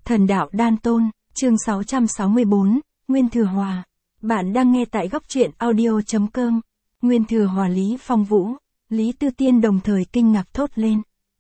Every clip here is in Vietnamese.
Thần đạo đan tôn, chương 664, Nguyên Thừa Hòa. Bạn đang nghe tại góc truyện audio.com. Nguyên Thừa Hòa Lý Phong Vũ, Lý Tư Tiên đồng thời kinh ngạc thốt lên.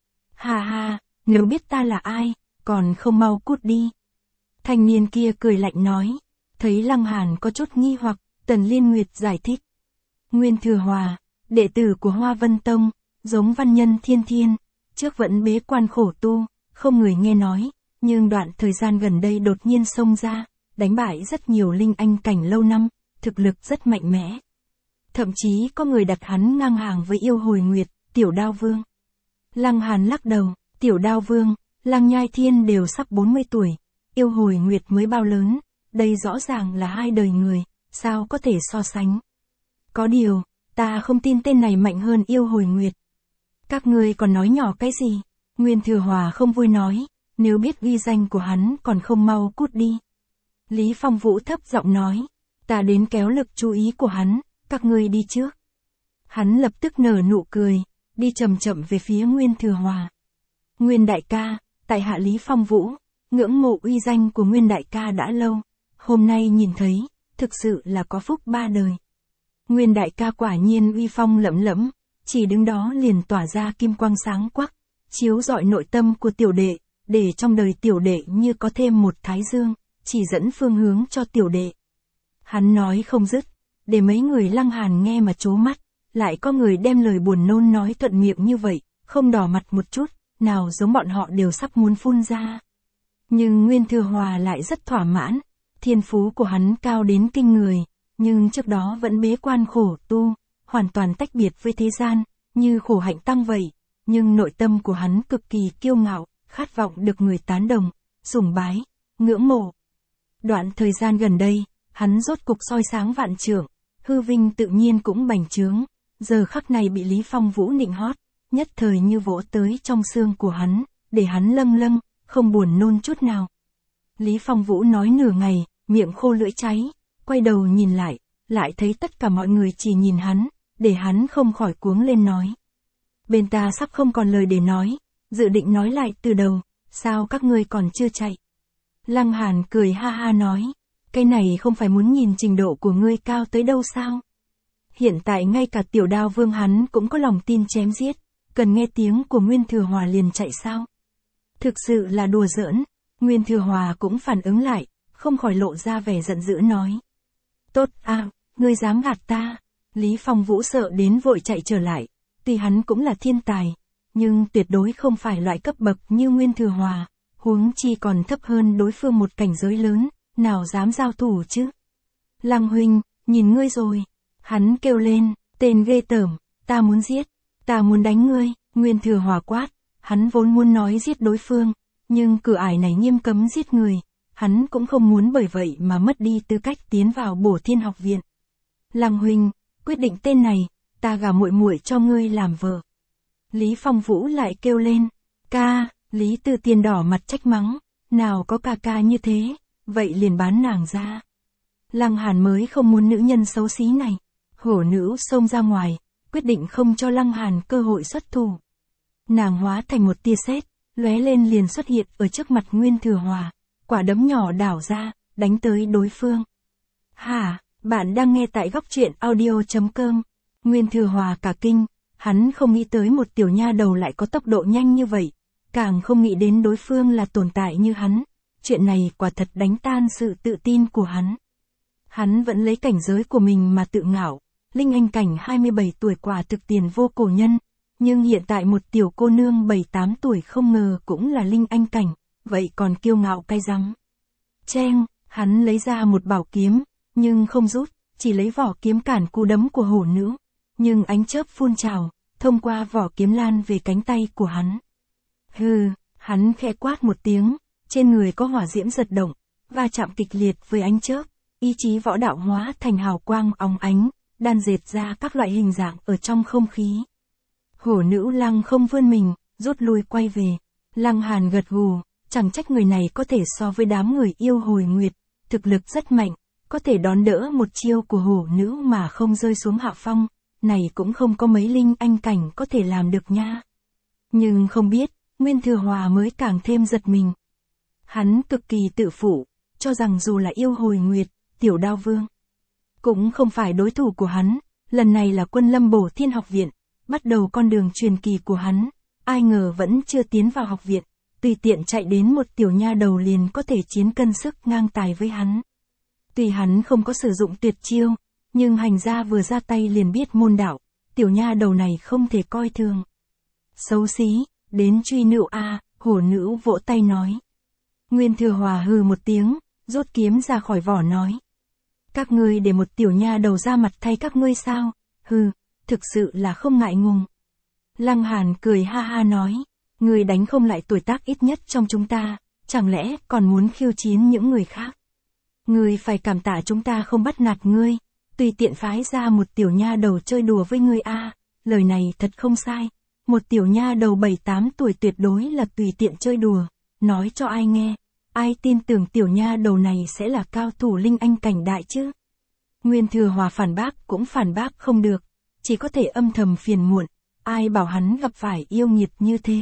Ha ha, nếu biết ta là ai, còn không mau cút đi. Thanh niên kia cười lạnh nói. Thấy Lăng Hàn có chút nghi hoặc, Tần Liên Nguyệt giải thích. Nguyên Thừa Hòa, đệ tử của Hoa Vân Tông, giống văn nhân thiên thiên, trước vẫn bế quan khổ tu, không người nghe nói, nhưng đoạn thời gian gần đây đột nhiên xông ra, đánh bại rất nhiều linh anh cảnh lâu năm, thực lực rất mạnh mẽ. Thậm chí có người đặt hắn ngang hàng với Yêu Hồi Nguyệt, Tiểu Đao Vương. Lăng Hàn lắc đầu, Tiểu Đao Vương, Lăng Nhai Thiên đều sắp 40 tuổi, Yêu Hồi Nguyệt mới bao lớn, đây rõ ràng là hai đời người, sao có thể so sánh. Có điều, ta không tin tên này mạnh hơn Yêu Hồi Nguyệt. Các ngươi còn nói nhỏ cái gì? Nguyên Thừa Hòa không vui nói, nếu biết uy danh của hắn còn không mau cút đi. Lý Phong Vũ thấp giọng nói, ta đến kéo lực chú ý của hắn, các ngươi đi trước. Hắn lập tức nở nụ cười, đi chậm chậm về phía Nguyên Thừa Hòa. Nguyên đại ca, tại hạ Lý Phong Vũ, ngưỡng mộ uy danh của Nguyên đại ca đã lâu, hôm nay nhìn thấy, thực sự là có phúc ba đời. Nguyên đại ca quả nhiên uy phong lẫm lẫm, chỉ đứng đó liền tỏa ra kim quang sáng quắc, chiếu rọi nội tâm của tiểu đệ, để trong đời tiểu đệ như có thêm một thái dương, chỉ dẫn phương hướng cho tiểu đệ. Hắn nói không dứt, để mấy người Lăng Hàn nghe mà trố mắt, lại có người đem lời buồn nôn nói thuận miệng như vậy, không đỏ mặt một chút, nào giống bọn họ đều sắp muốn phun ra. Nhưng Nguyên Thừa Hòa lại rất thỏa mãn, thiên phú của hắn cao đến kinh người, nhưng trước đó vẫn bế quan khổ tu, hoàn toàn tách biệt với thế gian, như khổ hạnh tăng vậy, nhưng nội tâm của hắn cực kỳ kiêu ngạo, khát vọng được người tán đồng, sùng bái, ngưỡng mộ. Đoạn thời gian gần đây, hắn rốt cục soi sáng vạn trượng, hư vinh tự nhiên cũng bành trướng, giờ khắc này bị Lý Phong Vũ nịnh hót, nhất thời như vỗ tới trong xương của hắn, để hắn lâng lâng, không buồn nôn chút nào. Lý Phong Vũ nói nửa ngày, miệng khô lưỡi cháy, quay đầu nhìn lại thấy tất cả mọi người chỉ nhìn hắn, để hắn không khỏi cuống lên nói. Bên ta sắp không còn lời để nói, dự định nói lại từ đầu, sao các ngươi còn chưa chạy? Lăng Hàn cười ha ha nói, cái này không phải muốn nhìn trình độ của ngươi cao tới đâu sao? Hiện tại ngay cả Tiểu Đao Vương hắn cũng có lòng tin chém giết, cần nghe tiếng của Nguyên Thừa Hòa liền chạy sao? Thực sự là đùa giỡn, Nguyên Thừa Hòa cũng phản ứng lại, không khỏi lộ ra vẻ giận dữ nói. Tốt à, ngươi dám gạt ta? Lý Phong Vũ sợ đến vội chạy trở lại, tuy hắn cũng là thiên tài, nhưng tuyệt đối không phải loại cấp bậc như Nguyên Thừa Hòa, huống chi còn thấp hơn đối phương một cảnh giới lớn, nào dám giao thủ chứ? Lăng huynh, nhìn ngươi rồi. Hắn kêu lên, tên ghê tởm, ta muốn giết, ta muốn đánh ngươi. Nguyên Thừa Hòa quát, hắn vốn muốn nói giết đối phương, nhưng cửa ải này nghiêm cấm giết người, hắn cũng không muốn bởi vậy mà mất đi tư cách tiến vào Bổ Thiên học viện. Lăng huynh, quyết định tên này, ta gả muội muội cho ngươi làm vợ. Lý Phong Vũ lại kêu lên, ca. Lý Tư Tiên đỏ mặt trách mắng, nào có ca ca như thế, vậy liền bán nàng ra. Lăng Hàn mới không muốn nữ nhân xấu xí này. Hổ nữ xông ra ngoài, quyết định không cho Lăng Hàn cơ hội xuất thủ. Nàng hóa thành một tia sét, lóe lên liền xuất hiện ở trước mặt Nguyên Thừa Hòa, quả đấm nhỏ đảo ra, đánh tới đối phương. Hả, bạn đang nghe tại góc truyện audio.com. Nguyên Thừa Hòa cả kinh, hắn không nghĩ tới một tiểu nha đầu lại có tốc độ nhanh như vậy, càng không nghĩ đến đối phương là tồn tại như hắn, chuyện này quả thật đánh tan sự tự tin của hắn. Hắn vẫn lấy cảnh giới của mình mà tự ngạo, linh anh cảnh 27 tuổi quả thực tiền vô cổ nhân, nhưng hiện tại một tiểu cô nương 7-8 tuổi không ngờ cũng là linh anh cảnh, vậy còn kiêu ngạo cái rắm. Cheng, hắn lấy ra một bảo kiếm, nhưng không rút, chỉ lấy vỏ kiếm cản cú đấm của hổ nữ, nhưng ánh chớp phun trào, thông qua vỏ kiếm lan về cánh tay của hắn. Hừ, hắn khẽ quát một tiếng, trên người có hỏa diễm giật động, va chạm kịch liệt với ánh chớp, ý chí võ đạo hóa thành hào quang óng ánh, đan dệt ra các loại hình dạng ở trong không khí. Hổ nữ Lăng không vươn mình, rút lui quay về. Lăng Hàn gật gù, chẳng trách người này có thể so với đám người Yêu Hồi Nguyệt, thực lực rất mạnh, có thể đón đỡ một chiêu của hổ nữ mà không rơi xuống hạ phong, này cũng không có mấy linh anh cảnh có thể làm được nha. Nhưng không biết, Nguyên Thừa Hòa mới càng thêm giật mình. Hắn cực kỳ tự phụ, cho rằng dù là yêu hồi nguyệt, tiểu đao vương, cũng không phải đối thủ của hắn, lần này là Quân Lâm Bổ Thiên học viện, bắt đầu con đường truyền kỳ của hắn, ai ngờ vẫn chưa tiến vào học viện, tùy tiện chạy đến một tiểu nha đầu liền có thể chiến cân sức ngang tài với hắn. Tuy hắn không có sử dụng tuyệt chiêu, nhưng hành gia vừa ra tay liền biết môn đạo, tiểu nha đầu này không thể coi thường. Xấu xí, đến truy nữ a, hổ nữ vỗ tay nói. Nguyên Thừa Hòa hừ một tiếng, rút kiếm ra khỏi vỏ nói. Các ngươi để một tiểu nha đầu ra mặt thay các ngươi sao? Hừ, thực sự là không ngại ngùng. Lăng Hàn cười ha ha nói, ngươi đánh không lại tuổi tác ít nhất trong chúng ta, chẳng lẽ còn muốn khiêu chiến những người khác? Ngươi phải cảm tạ chúng ta không bắt nạt ngươi, tùy tiện phái ra một tiểu nha đầu chơi đùa với ngươi a, lời này thật không sai. Một tiểu nha đầu 7-8 tuổi tuyệt đối là tùy tiện chơi đùa, nói cho ai nghe, ai tin tưởng tiểu nha đầu này sẽ là cao thủ linh anh cảnh đại chứ? Nguyên Thừa Hòa phản bác cũng phản bác không được, chỉ có thể âm thầm phiền muộn, ai bảo hắn gặp phải yêu nghiệt như thế.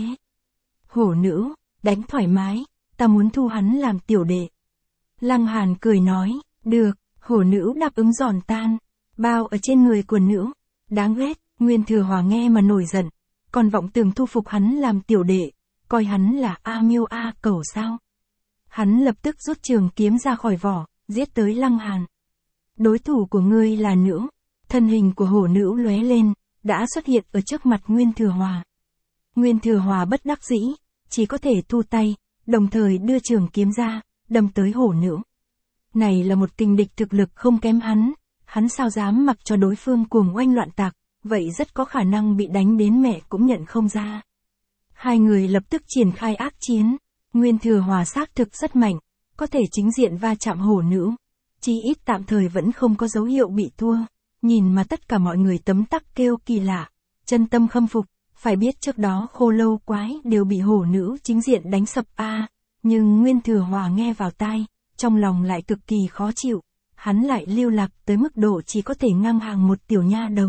Hổ nữ, đánh thoải mái, ta muốn thu hắn làm tiểu đệ. Lăng Hàn cười nói, được, hổ nữ đáp ứng giòn tan, bao ở trên người của nữ, đáng ghét. Nguyên Thừa Hòa nghe mà nổi giận, còn vọng tưởng thu phục hắn làm tiểu đệ, coi hắn là A Miêu A Cẩu sao. Hắn lập tức rút trường kiếm ra khỏi vỏ, giết tới Lăng Hàn. Đối thủ của ngươi là nữ, thân hình của hổ nữ lóe lên, đã xuất hiện ở trước mặt Nguyên Thừa Hòa. Nguyên Thừa Hòa bất đắc dĩ, chỉ có thể thu tay, đồng thời đưa trường kiếm ra, đâm tới hổ nữ. Này là một kình địch thực lực không kém hắn sao dám mặc cho đối phương cuồng oanh loạn tạc, vậy rất có khả năng bị đánh đến mẹ cũng nhận không ra. Hai người lập tức triển khai ác chiến, Nguyên Thừa Hòa xác thực rất mạnh, có thể chính diện va chạm hổ nữ, chí ít tạm thời vẫn không có dấu hiệu bị thua, nhìn mà tất cả mọi người tấm tắc kêu kỳ lạ, chân tâm khâm phục, phải biết trước đó Khô Lâu Quái đều bị hổ nữ chính diện đánh sập a, nhưng Nguyên Thừa Hòa nghe vào tai, trong lòng lại cực kỳ khó chịu, hắn lại lưu lạc tới mức độ chỉ có thể ngang hàng một tiểu nha đầu.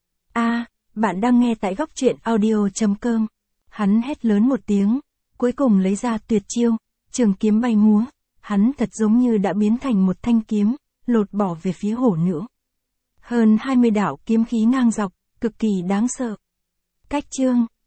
Bạn đang nghe tại góc truyện audio.com. Hắn hét lớn một tiếng, cuối cùng lấy ra tuyệt chiêu, trường kiếm bay múa, hắn thật giống như đã biến thành một thanh kiếm, lột bỏ về phía hổ nữ. Hơn 20 đạo kiếm khí ngang dọc, cực kỳ đáng sợ. Cách chương